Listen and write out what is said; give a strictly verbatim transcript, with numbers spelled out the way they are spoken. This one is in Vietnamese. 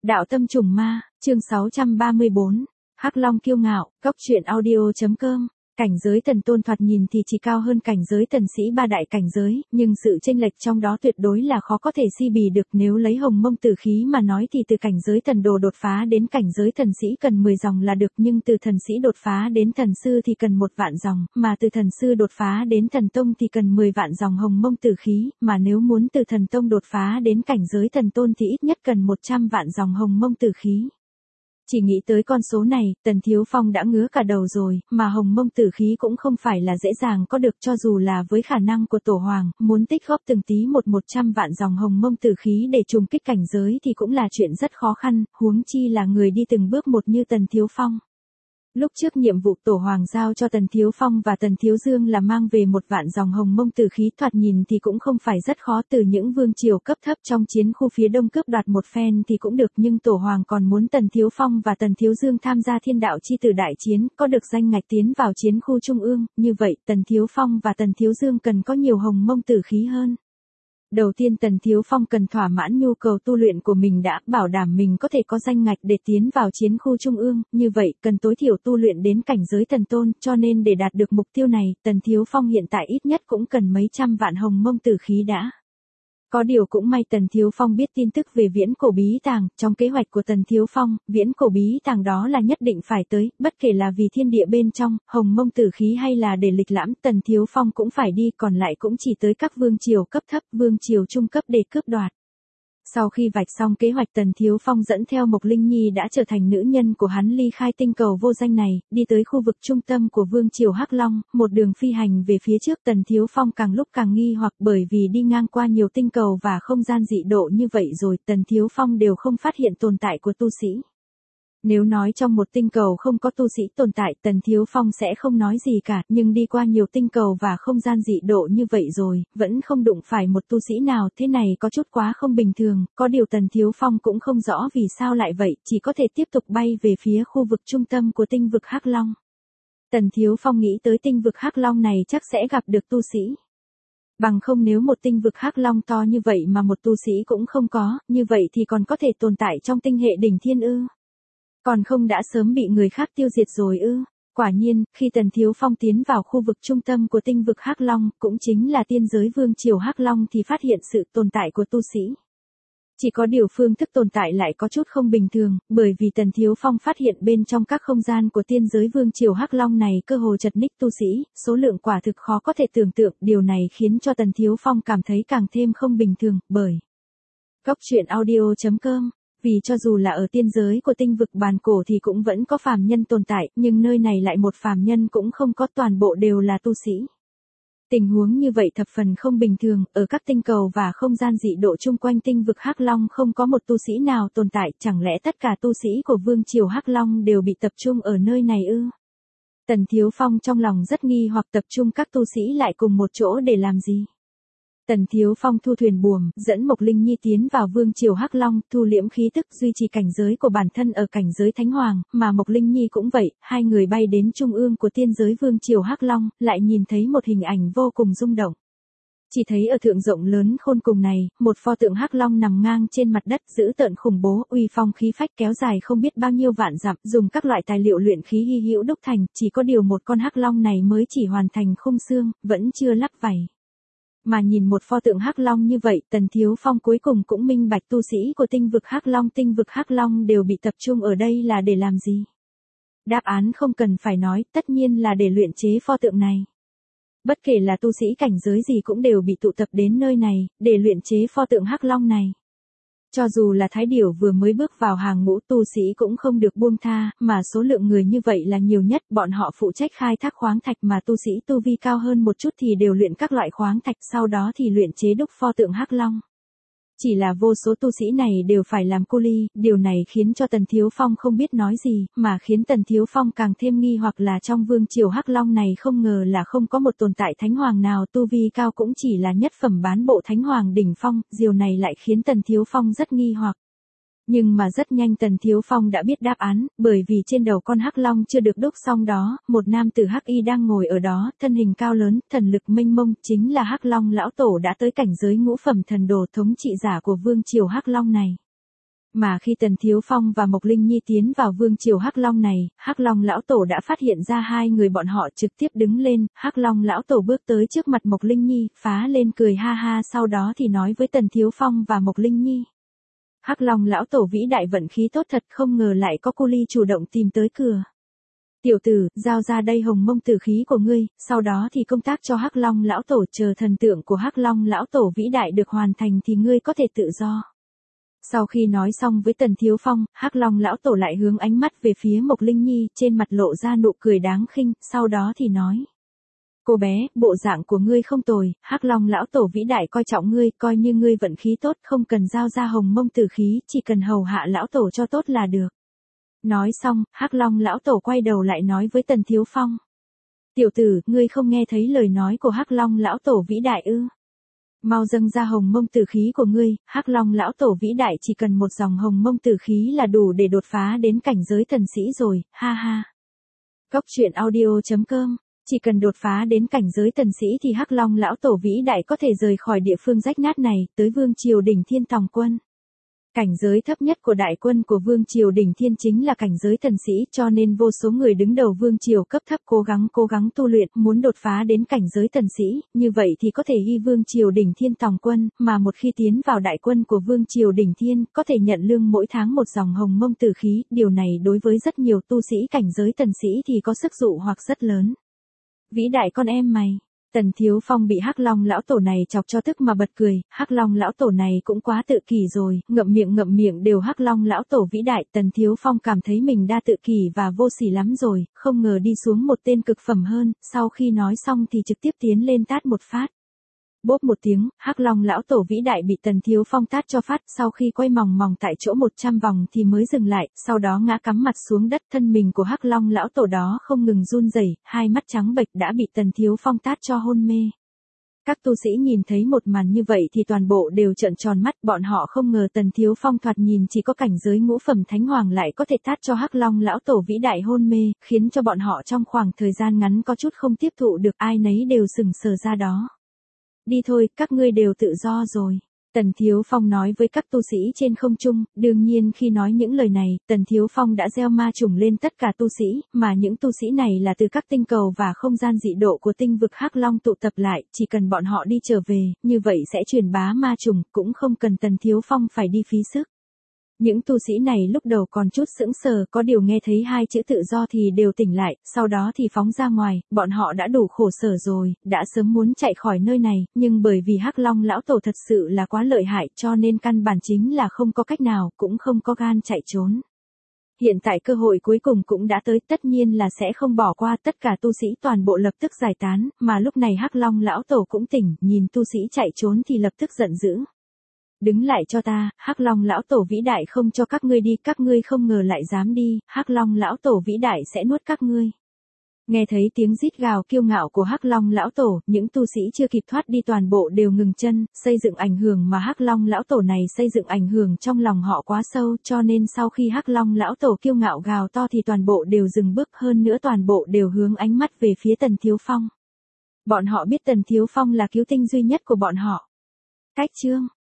Đạo tâm trùng ma, chương sáu trăm ba mươi bốn, Hắc Long kiêu ngạo, cốc truyện audio.com. Cảnh giới thần tôn thoạt nhìn thì chỉ cao hơn cảnh giới thần sĩ ba đại cảnh giới, nhưng sự chênh lệch trong đó tuyệt đối là khó có thể si bì được. Nếu lấy hồng mông tử khí mà nói thì từ cảnh giới thần đồ đột phá đến cảnh giới thần sĩ cần mười dòng là được, nhưng từ thần sĩ đột phá đến thần sư thì cần một vạn dòng, mà từ thần sư đột phá đến thần tông thì cần mười vạn dòng hồng mông tử khí, mà nếu muốn từ thần tông đột phá đến cảnh giới thần tôn thì ít nhất cần một trăm vạn dòng hồng mông tử khí. Chỉ nghĩ tới con số này, Tần Thiếu Phong đã ngứa cả đầu rồi, mà hồng mông tử khí cũng không phải là dễ dàng có được, cho dù là với khả năng của Tổ Hoàng, muốn tích góp từng tí một một trăm vạn dòng hồng mông tử khí để trùng kích cảnh giới thì cũng là chuyện rất khó khăn, huống chi là người đi từng bước một như Tần Thiếu Phong. Lúc trước nhiệm vụ Tổ Hoàng giao cho Tần Thiếu Phong và Tần Thiếu Dương là mang về một vạn dòng hồng mông tử khí, thoạt nhìn thì cũng không phải rất khó, từ những vương triều cấp thấp trong chiến khu phía đông cướp đoạt một phen thì cũng được, nhưng Tổ Hoàng còn muốn Tần Thiếu Phong và Tần Thiếu Dương tham gia thiên đạo chi tử đại chiến, có được danh ngạch tiến vào chiến khu trung ương, như vậy Tần Thiếu Phong và Tần Thiếu Dương cần có nhiều hồng mông tử khí hơn. Đầu tiên Tần Thiếu Phong cần thỏa mãn nhu cầu tu luyện của mình đã, bảo đảm mình có thể có danh ngạch để tiến vào chiến khu trung ương, như vậy cần tối thiểu tu luyện đến cảnh giới thần tôn, cho nên để đạt được mục tiêu này, Tần Thiếu Phong hiện tại ít nhất cũng cần mấy trăm vạn hồng mông tử khí đã. Có điều cũng may Tần Thiếu Phong biết tin tức về viễn cổ bí tàng, trong kế hoạch của Tần Thiếu Phong, viễn cổ bí tàng đó là nhất định phải tới, bất kể là vì thiên địa bên trong, hồng mông tử khí hay là để lịch lãm, Tần Thiếu Phong cũng phải đi, còn lại cũng chỉ tới các vương triều cấp thấp, vương triều trung cấp để cướp đoạt. Sau khi vạch xong kế hoạch, Tần Thiếu Phong dẫn theo Mộc Linh Nhi đã trở thành nữ nhân của hắn ly khai tinh cầu vô danh này, đi tới khu vực trung tâm của vương triều Hắc Long, một đường phi hành về phía trước. Tần Thiếu Phong càng lúc càng nghi hoặc, bởi vì đi ngang qua nhiều tinh cầu và không gian dị độ như vậy rồi, Tần Thiếu Phong đều không phát hiện tồn tại của tu sĩ. Nếu nói trong một tinh cầu không có tu sĩ tồn tại, Tần Thiếu Phong sẽ không nói gì cả, nhưng đi qua nhiều tinh cầu và không gian dị độ như vậy rồi, vẫn không đụng phải một tu sĩ nào, thế này có chút quá không bình thường, có điều Tần Thiếu Phong cũng không rõ vì sao lại vậy, chỉ có thể tiếp tục bay về phía khu vực trung tâm của tinh vực Hắc Long. Tần Thiếu Phong nghĩ tới tinh vực Hắc Long này chắc sẽ gặp được tu sĩ. Bằng không nếu một tinh vực Hắc Long to như vậy mà một tu sĩ cũng không có, như vậy thì còn có thể tồn tại trong tinh hệ đỉnh thiên ư? Còn không đã sớm bị người khác tiêu diệt rồi ư? Quả nhiên, khi Tần Thiếu Phong tiến vào khu vực trung tâm của tinh vực Hắc Long, cũng chính là tiên giới vương triều Hắc Long, thì phát hiện sự tồn tại của tu sĩ. Chỉ có điều phương thức tồn tại lại có chút không bình thường, bởi vì Tần Thiếu Phong phát hiện bên trong các không gian của tiên giới vương triều Hắc Long này cơ hồ chật ních tu sĩ, số lượng quả thực khó có thể tưởng tượng, điều này khiến cho Tần Thiếu Phong cảm thấy càng thêm không bình thường, bởi cốc truyện audio.com. Vì cho dù là ở tiên giới của tinh vực bàn cổ thì cũng vẫn có phàm nhân tồn tại, nhưng nơi này lại một phàm nhân cũng không có, toàn bộ đều là tu sĩ. Tình huống như vậy thập phần không bình thường, ở các tinh cầu và không gian dị độ chung quanh tinh vực Hắc Long không có một tu sĩ nào tồn tại, chẳng lẽ tất cả tu sĩ của vương triều Hắc Long đều bị tập trung ở nơi này ư? Tần Thiếu Phong trong lòng rất nghi hoặc, tập trung các tu sĩ lại cùng một chỗ để làm gì? Tần Thiếu Phong thu thuyền buồm, dẫn Mộc Linh Nhi tiến vào vương triều Hắc Long, thu liễm khí tức, duy trì cảnh giới của bản thân ở cảnh giới Thánh Hoàng, mà Mộc Linh Nhi cũng vậy, hai người bay đến trung ương của tiên giới vương triều Hắc Long, lại nhìn thấy một hình ảnh vô cùng rung động. Chỉ thấy ở thượng rộng lớn khôn cùng này, một pho tượng Hắc Long nằm ngang trên mặt đất, dữ tợn khủng bố, uy phong khí phách kéo dài không biết bao nhiêu vạn dặm, dùng các loại tài liệu luyện khí hy hữu đúc thành, chỉ có điều một con Hắc Long này mới chỉ hoàn thành khung xương, vẫn chưa lắp vảy. Mà nhìn một pho tượng Hắc Long như vậy, Tần Thiếu Phong cuối cùng cũng minh bạch tu sĩ của tinh vực Hắc Long, tinh vực Hắc Long đều bị tập trung ở đây là để làm gì? Đáp án không cần phải nói, tất nhiên là để luyện chế pho tượng này. Bất kể là tu sĩ cảnh giới gì cũng đều bị tụ tập đến nơi này, để luyện chế pho tượng Hắc Long này. Cho dù là Thái Điểu vừa mới bước vào hàng ngũ, tu sĩ cũng không được buông tha, mà số lượng người như vậy là nhiều nhất, bọn họ phụ trách khai thác khoáng thạch, mà tu sĩ tu vi cao hơn một chút thì đều luyện các loại khoáng thạch, sau đó thì luyện chế đúc pho tượng Hắc Long. Chỉ là vô số tu sĩ này đều phải làm cu li, điều này khiến cho Tần Thiếu Phong không biết nói gì, mà khiến Tần Thiếu Phong càng thêm nghi hoặc là trong vương triều Hắc Long này không ngờ là không có một tồn tại Thánh Hoàng nào, tu vi cao cũng chỉ là nhất phẩm bán bộ Thánh Hoàng đỉnh phong, điều này lại khiến Tần Thiếu Phong rất nghi hoặc. Nhưng mà rất nhanh Tần Thiếu Phong đã biết đáp án, bởi vì trên đầu con Hắc Long chưa được đúc xong đó, một nam tử Hắc Y đang ngồi ở đó, thân hình cao lớn, thần lực mênh mông, chính là Hắc Long lão tổ đã tới cảnh giới ngũ phẩm thần đồ, thống trị giả của vương triều Hắc Long này. Mà khi Tần Thiếu Phong và Mộc Linh Nhi tiến vào vương triều Hắc Long này, Hắc Long lão tổ đã phát hiện ra hai người bọn họ trực tiếp đứng lên, Hắc Long lão tổ bước tới trước mặt Mộc Linh Nhi, phá lên cười ha ha, sau đó thì nói với Tần Thiếu Phong và Mộc Linh Nhi. Hắc Long lão tổ vĩ đại, vận khí tốt thật, không ngờ lại có cô ly chủ động tìm tới cửa. Tiểu tử, giao ra đây hồng mông tử khí của ngươi, sau đó thì công tác cho Hắc Long lão tổ, chờ thần tượng của Hắc Long lão tổ vĩ đại được hoàn thành thì ngươi có thể tự do. Sau khi nói xong với Tần Thiếu Phong, Hắc Long lão tổ lại hướng ánh mắt về phía Mộc Linh Nhi, trên mặt lộ ra nụ cười đáng khinh, sau đó thì nói. Cô bé, bộ dạng của ngươi không tồi, Hắc Long lão tổ vĩ đại coi trọng ngươi, coi như ngươi vận khí tốt, không cần giao ra hồng mông tử khí, chỉ cần hầu hạ lão tổ cho tốt là được. Nói xong, Hắc Long lão tổ quay đầu lại nói với Tần Thiếu Phong. Tiểu tử, ngươi không nghe thấy lời nói của Hắc Long lão tổ vĩ đại ư? Mau dâng ra hồng mông tử khí của ngươi, Hắc Long lão tổ vĩ đại, chỉ cần một dòng hồng mông tử khí là đủ để đột phá đến cảnh giới thần sĩ rồi, ha ha. Cốc truyện audio chấm com, chỉ cần đột phá đến cảnh giới thần sĩ thì Hắc Long lão tổ vĩ đại có thể rời khỏi địa phương rách nát này, tới vương triều đỉnh thiên tòng quân. Cảnh giới thấp nhất của đại quân của vương triều đỉnh thiên chính là cảnh giới thần sĩ, cho nên vô số người đứng đầu vương triều cấp thấp cố gắng cố gắng tu luyện, muốn đột phá đến cảnh giới thần sĩ, như vậy thì có thể ghi vương triều đỉnh thiên tòng quân, mà một khi tiến vào đại quân của vương triều đỉnh thiên, có thể nhận lương mỗi tháng một dòng hồng mông tử khí, điều này đối với rất nhiều tu sĩ cảnh giới thần sĩ thì có sức dụ hoặc rất lớn. Vĩ đại con em mày. Tần Thiếu Phong bị Hắc Long lão tổ này chọc cho tức mà bật cười, Hắc Long lão tổ này cũng quá tự kỷ rồi, ngậm miệng ngậm miệng đều Hắc Long lão tổ vĩ đại, Tần Thiếu Phong cảm thấy mình đa tự kỷ và vô sỉ lắm rồi, không ngờ đi xuống một tên cực phẩm hơn, sau khi nói xong thì trực tiếp tiến lên tát một phát. Bốp một tiếng, Hắc Long lão tổ vĩ đại bị Tần Thiếu Phong tát cho phát, sau khi quay mòng mòng tại chỗ một trăm vòng thì mới dừng lại, sau đó ngã cắm mặt xuống đất, thân mình của Hắc Long lão tổ đó không ngừng run rẩy, hai mắt trắng bệch đã bị Tần Thiếu Phong tát cho hôn mê. Các tu sĩ nhìn thấy một màn như vậy thì toàn bộ đều trợn tròn mắt, bọn họ không ngờ Tần Thiếu Phong thoạt nhìn chỉ có cảnh giới ngũ phẩm thánh hoàng lại có thể tát cho Hắc Long lão tổ vĩ đại hôn mê, khiến cho bọn họ trong khoảng thời gian ngắn có chút không tiếp thụ được, ai nấy đều sừng sờ ra đó. Đi thôi, các ngươi đều tự do rồi. Tần Thiếu Phong nói với các tu sĩ trên không trung, đương nhiên khi nói những lời này, Tần Thiếu Phong đã gieo ma trùng lên tất cả tu sĩ, mà những tu sĩ này là từ các tinh cầu và không gian dị độ của tinh vực Hắc Long tụ tập lại, chỉ cần bọn họ đi trở về, như vậy sẽ truyền bá ma trùng, cũng không cần Tần Thiếu Phong phải đi phí sức. Những tu sĩ này lúc đầu còn chút sững sờ, có điều nghe thấy hai chữ tự do thì đều tỉnh lại, sau đó thì phóng ra ngoài, bọn họ đã đủ khổ sở rồi, đã sớm muốn chạy khỏi nơi này, nhưng bởi vì Hắc Long lão tổ thật sự là quá lợi hại cho nên căn bản chính là không có cách nào, cũng không có gan chạy trốn. Hiện tại cơ hội cuối cùng cũng đã tới, tất nhiên là sẽ không bỏ qua, tất cả tu sĩ toàn bộ lập tức giải tán, mà lúc này Hắc Long lão tổ cũng tỉnh, nhìn tu sĩ chạy trốn thì lập tức giận dữ. Đứng lại cho ta, Hắc Long lão tổ vĩ đại không cho các ngươi đi, các ngươi không ngờ lại dám đi, Hắc Long lão tổ vĩ đại sẽ nuốt các ngươi. Nghe thấy tiếng rít gào kiêu ngạo của Hắc Long lão tổ, những tu sĩ chưa kịp thoát đi toàn bộ đều ngừng chân, xây dựng ảnh hưởng mà Hắc Long lão tổ này xây dựng ảnh hưởng trong lòng họ quá sâu, cho nên sau khi Hắc Long lão tổ kiêu ngạo gào to thì toàn bộ đều dừng bước, hơn nữa toàn bộ đều hướng ánh mắt về phía Tần Thiếu Phong. Bọn họ biết Tần Thiếu Phong là cứu tinh duy nhất của bọn họ. Cách chương